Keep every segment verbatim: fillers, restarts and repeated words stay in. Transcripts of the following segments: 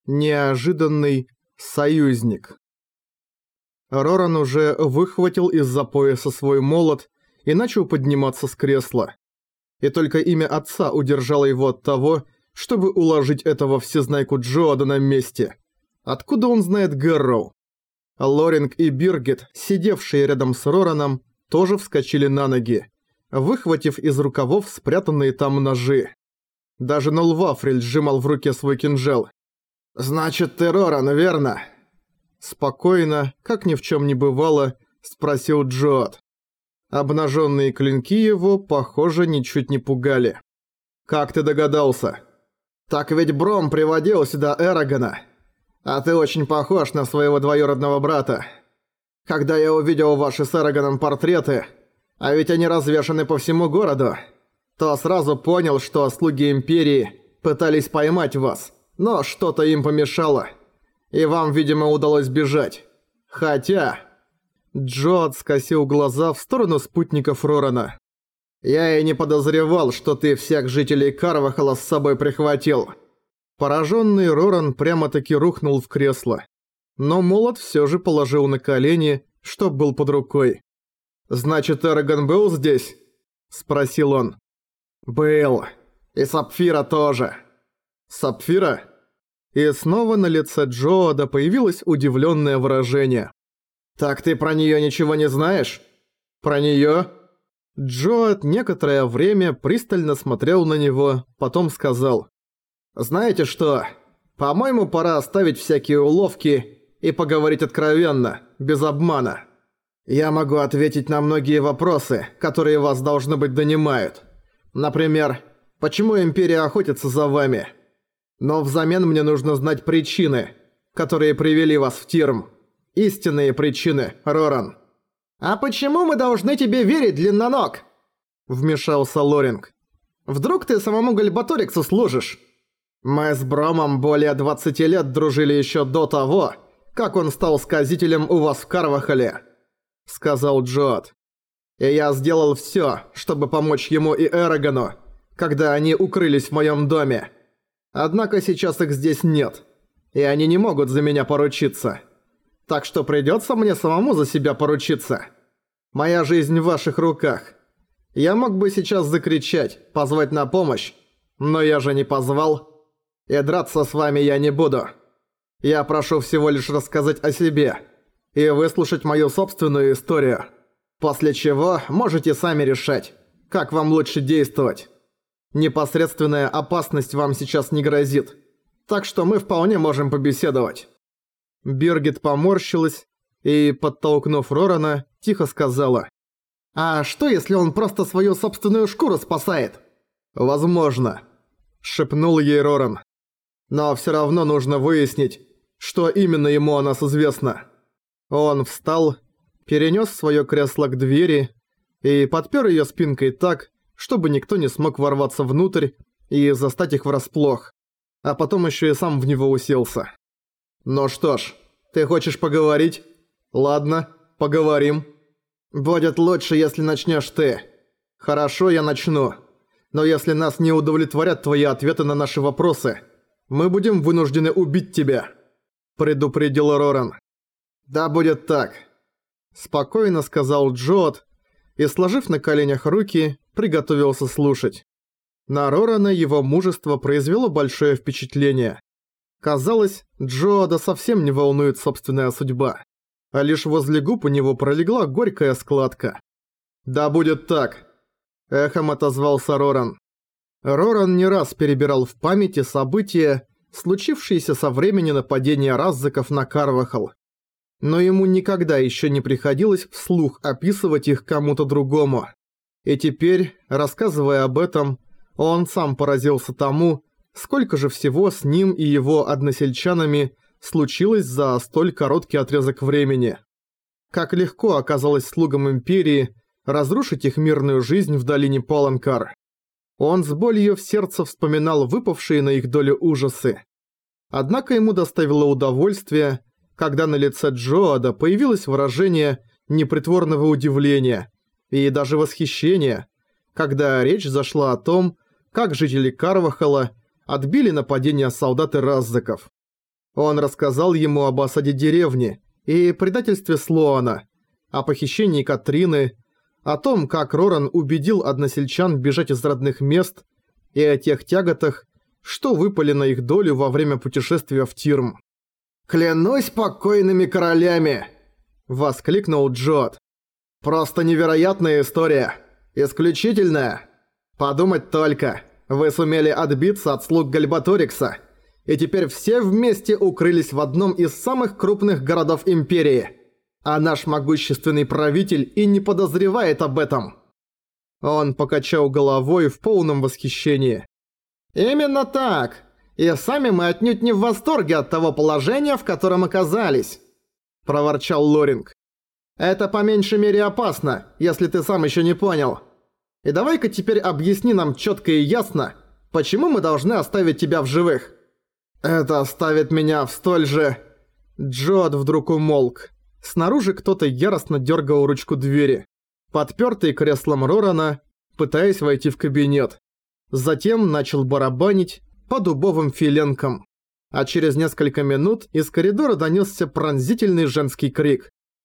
Неожиданный союзник. Роран уже выхватил из-за пояса свой молот и начал подниматься с кресла. И только имя отца удержало его от того, чтобы уложить этого всезнайку Джоада на месте. Откуда он знает Гарроу? Лоринг и Биргит, сидевшие рядом с Рораном, тоже вскочили на ноги, выхватив из рукавов спрятанные там ножи. Даже Нолвафриль сжимал в руке свой кинжал. «Значит, ты Роран, верно?» Спокойно, как ни в чем не бывало, спросил Джоад. Обнаженные клинки его, похоже, ничуть не пугали. «Как ты догадался?» «Так ведь Бром приводил сюда Эрагона. А ты очень похож на своего двоюродного брата. Когда я увидел ваши с Эрагоном портреты, а ведь они развешаны по всему городу, то сразу понял, что слуги Империи пытались поймать вас, но что-то им помешало. И вам, видимо, удалось бежать. Хотя...» Джоад скосил глаза в сторону спутников Рорана. «Я и не подозревал, что ты всех жителей Карвахала с собой прихватил». Пораженный Роран прямо-таки рухнул в кресло. Но молот все же положил на колени, чтоб был под рукой. «Значит, Эрагон был здесь?» – спросил он. «Был. И Сапфира тоже». «Сапфира?» И снова на лице Джоада появилось удивленное выражение. «Так ты про неё ничего не знаешь?» «Про неё?» Джоад некоторое время пристально смотрел на него, потом сказал. «Знаете что? По-моему, пора оставить всякие уловки и поговорить откровенно, без обмана. Я могу ответить на многие вопросы, которые вас, должно быть, донимают. Например, почему Империя охотится за вами? Но взамен мне нужно знать причины, которые привели вас в Тирм. Истинные причины, Роран». «А почему мы должны тебе верить, длинноног?» Вмешался Лоринг. «Вдруг ты самому Гальбаториксу служишь? Мы с Бромом более двадцати лет дружили еще до того, как он стал сказителем у вас в Карвахале», — сказал Джоад. «И я сделал всё, чтобы помочь ему и Эрагону, когда они укрылись в моем доме. Однако сейчас их здесь нет, и они не могут за меня поручиться. Так что придётся мне самому за себя поручиться. Моя жизнь в ваших руках. Я мог бы сейчас закричать, позвать на помощь, но я же не позвал. И драться с вами я не буду. Я прошу всего лишь рассказать о себе и выслушать мою собственную историю. После чего можете сами решать, как вам лучше действовать. Непосредственная опасность вам сейчас не грозит, так что мы вполне можем побеседовать». Биргит поморщилась и, подтолкнув Рорана, тихо сказала. «А что, если он просто свою собственную шкуру спасает?» «Возможно», — шепнул ей Роран. «Но всё равно нужно выяснить, что именно ему о нас известно». Он встал, перенёс своё кресло к двери и подпёр её спинкой так, чтобы никто не смог ворваться внутрь и застать их врасплох, а потом ещё и сам в него уселся. «Ну что ж, ты хочешь поговорить? Ладно, поговорим. Будет лучше, если начнёшь ты. Хорошо, я начну. Но если нас не удовлетворят твои ответы на наши вопросы, мы будем вынуждены убить тебя», — предупредил Роран. «Да будет так», — спокойно сказал Джоад и, сложив на коленях руки, приготовился слушать. На Рорана его мужество произвело большое впечатление. Казалось, Джоада совсем не волнует собственная судьба, а лишь возле губ у него пролегла горькая складка. «Да будет так», — эхом отозвался Роран. Роран не раз перебирал в памяти события, случившиеся со времени нападения раззаков на Карвахал. Но ему никогда еще не приходилось вслух описывать их кому-то другому. И теперь, рассказывая об этом, он сам поразился тому, сколько же всего с ним и его односельчанами случилось за столь короткий отрезок времени. Как легко оказалось слугам Империи разрушить их мирную жизнь в долине Паланкар. Он с болью в сердце вспоминал выпавшие на их долю ужасы. Однако ему доставило удовольствие, когда на лице Джоада появилось выражение непритворного удивления и даже восхищения, когда речь зашла о том, как жители Карвахала отбили нападение солдат и раззаков. Он рассказал ему об осаде деревни и предательстве Слоана, о похищении Катрины, о том, как Роран убедил односельчан бежать из родных мест и о тех тяготах, что выпали на их долю во время путешествия в Тирм. «Клянусь покойными королями!» – воскликнул Джот. «Просто невероятная история! Исключительная! Подумать только, вы сумели отбиться от слуг Гальбаторикса, и теперь все вместе укрылись в одном из самых крупных городов Империи, а наш могущественный правитель и не подозревает об этом!» Он покачал головой в полном восхищении. «Именно так! И сами мы отнюдь не в восторге от того положения, в котором оказались!» – проворчал Лоринг. «Это по меньшей мере опасно, если ты сам еще не понял. И давай-ка теперь объясни нам четко и ясно, почему мы должны оставить тебя в живых?» «Это оставит меня в столь же...» Джот вдруг умолк. Снаружи кто-то яростно дергал ручку двери, подпёртый креслом Рорана, пытаясь войти в кабинет. Затем начал барабанить по дубовым филенкам. А через несколько минут из коридора донёсся пронзительный женский крик.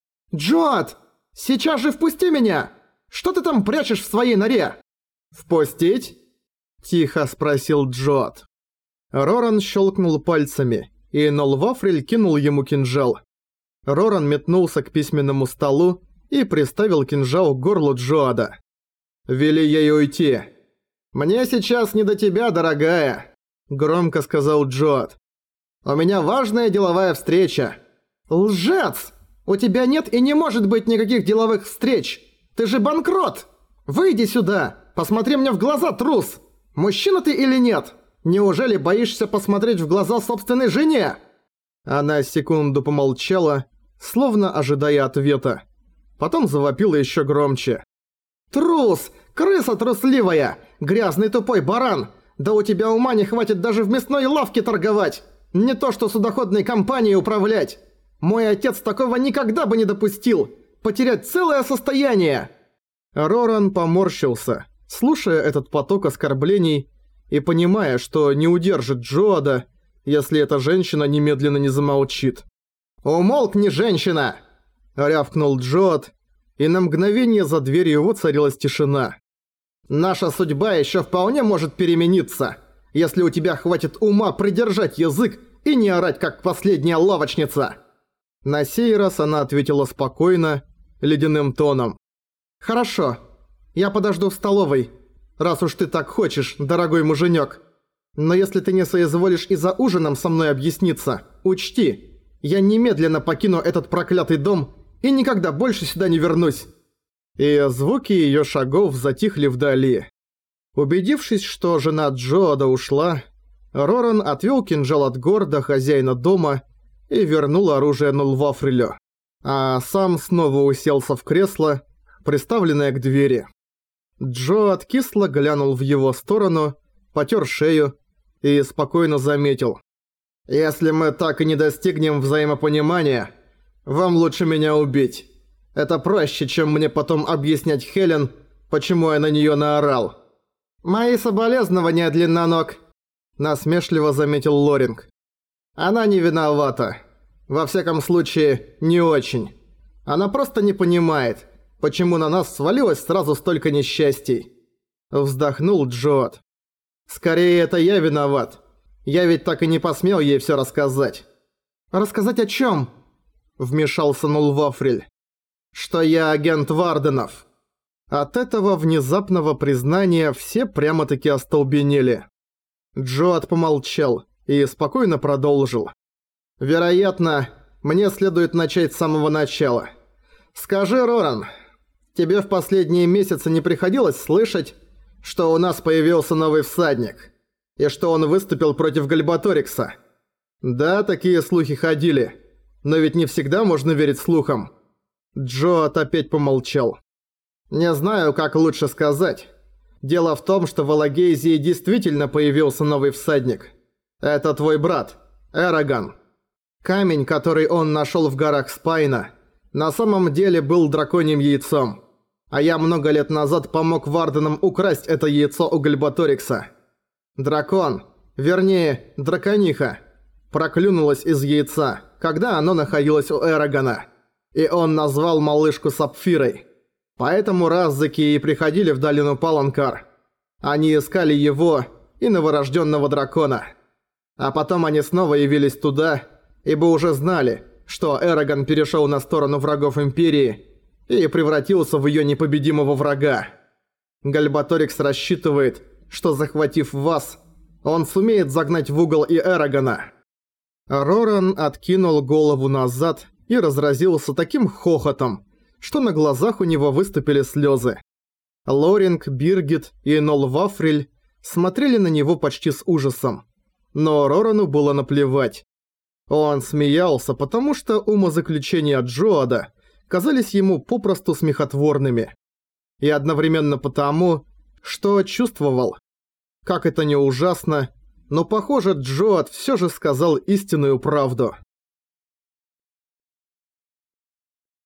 «Джот! Сейчас же впусти меня! Что ты там прячешь в своей норе?» «Впустить?» – тихо спросил Джот. Роран щелкнул пальцами, и Нолвафриль кинул ему кинжал. Роран метнулся к письменному столу и приставил кинжал к горлу Джоада. «Вели ей уйти». «Мне сейчас не до тебя, дорогая», – громко сказал Джоад. «У меня важная деловая встреча». «Лжец! У тебя нет и не может быть никаких деловых встреч! Ты же банкрот! Выйди сюда! Посмотри мне в глаза, трус! Мужчина ты или нет? Неужели боишься посмотреть в глаза собственной жене?» Она секунду помолчала, словно ожидая ответа. Потом завопила еще громче. «Трус! Крыса трусливая! Грязный тупой баран! Да у тебя ума не хватит даже в мясной лавке торговать! Не то что судоходной компанией управлять! Мой отец такого никогда бы не допустил! Потерять целое состояние!» Роран поморщился, слушая этот поток оскорблений и понимая, что не удержит Джоада, если эта женщина немедленно не замолчит. «Умолкни, женщина!» – рявкнул Джоад, и на мгновение за дверью воцарилась тишина. «Наша судьба еще вполне может перемениться, если у тебя хватит ума придержать язык и не орать, как последняя лавочница!» На сей раз она ответила спокойно, ледяным тоном. «Хорошо, я подожду в столовой, раз уж ты так хочешь, дорогой муженек. Но если ты не соизволишь и за ужином со мной объясниться, учти, я немедленно покину этот проклятый дом и никогда больше сюда не вернусь». И звуки её шагов затихли вдали. Убедившись, что жена Джоада ушла, Роран отвёл кинжал от горда хозяина дома и вернул оружие Нолвафрилю, а сам снова уселся в кресло, приставленное к двери. Джоад кисло глянул в его сторону, потёр шею и спокойно заметил. «Если мы так и не достигнем взаимопонимания, вам лучше меня убить. Это проще, чем мне потом объяснять Хелен, почему я на неё наорал». «Мои соболезнования, длинноног», – насмешливо заметил Лоринг. «Она не виновата. Во всяком случае, не очень. Она просто не понимает, почему на нас свалилось сразу столько несчастий». Вздохнул Джоад. «Скорее, это я виноват. Я ведь так и не посмел ей всё рассказать». «Рассказать о чём?» – вмешался Нолвафриль. «Что я агент Варденов». От этого внезапного признания все прямо-таки остолбенели. Джоад помолчал и спокойно продолжил. «Вероятно, мне следует начать с самого начала. Скажи, Роран, тебе в последние месяцы не приходилось слышать, что у нас появился новый всадник, и что он выступил против Гальбаторикса?» «Да, такие слухи ходили, но ведь не всегда можно верить слухам». Джоад опять помолчал. «Не знаю, как лучше сказать. Дело в том, что в Алагейзии действительно появился новый всадник. Это твой брат, Эраган. Камень, который он нашёл в горах Спайна, на самом деле был драконьим яйцом. А я много лет назад помог Варденам украсть это яйцо у Гальбаторикса. Дракон, вернее, дракониха, проклюнулось из яйца, когда оно находилось у Эрагона. И он назвал малышку Сапфирой. Поэтому Раззаки и приходили в долину Паланкар. Они искали его и новорожденного дракона. А потом они снова явились туда, ибо уже знали, что Эрагон перешел на сторону врагов Империи и превратился в ее непобедимого врага. Гальбаторикс рассчитывает, что захватив вас, он сумеет загнать в угол и Эрагона. Роран откинул голову назад и разразился таким хохотом, что на глазах у него выступили слезы. Лоринг, Биргит и Нол Вафриль смотрели на него почти с ужасом. Но Рорану было наплевать. Он смеялся, потому что умозаключения Джоада казались ему попросту смехотворными. И одновременно потому, что чувствовал. Как это ни ужасно, но похоже, Джоад всё же сказал истинную правду.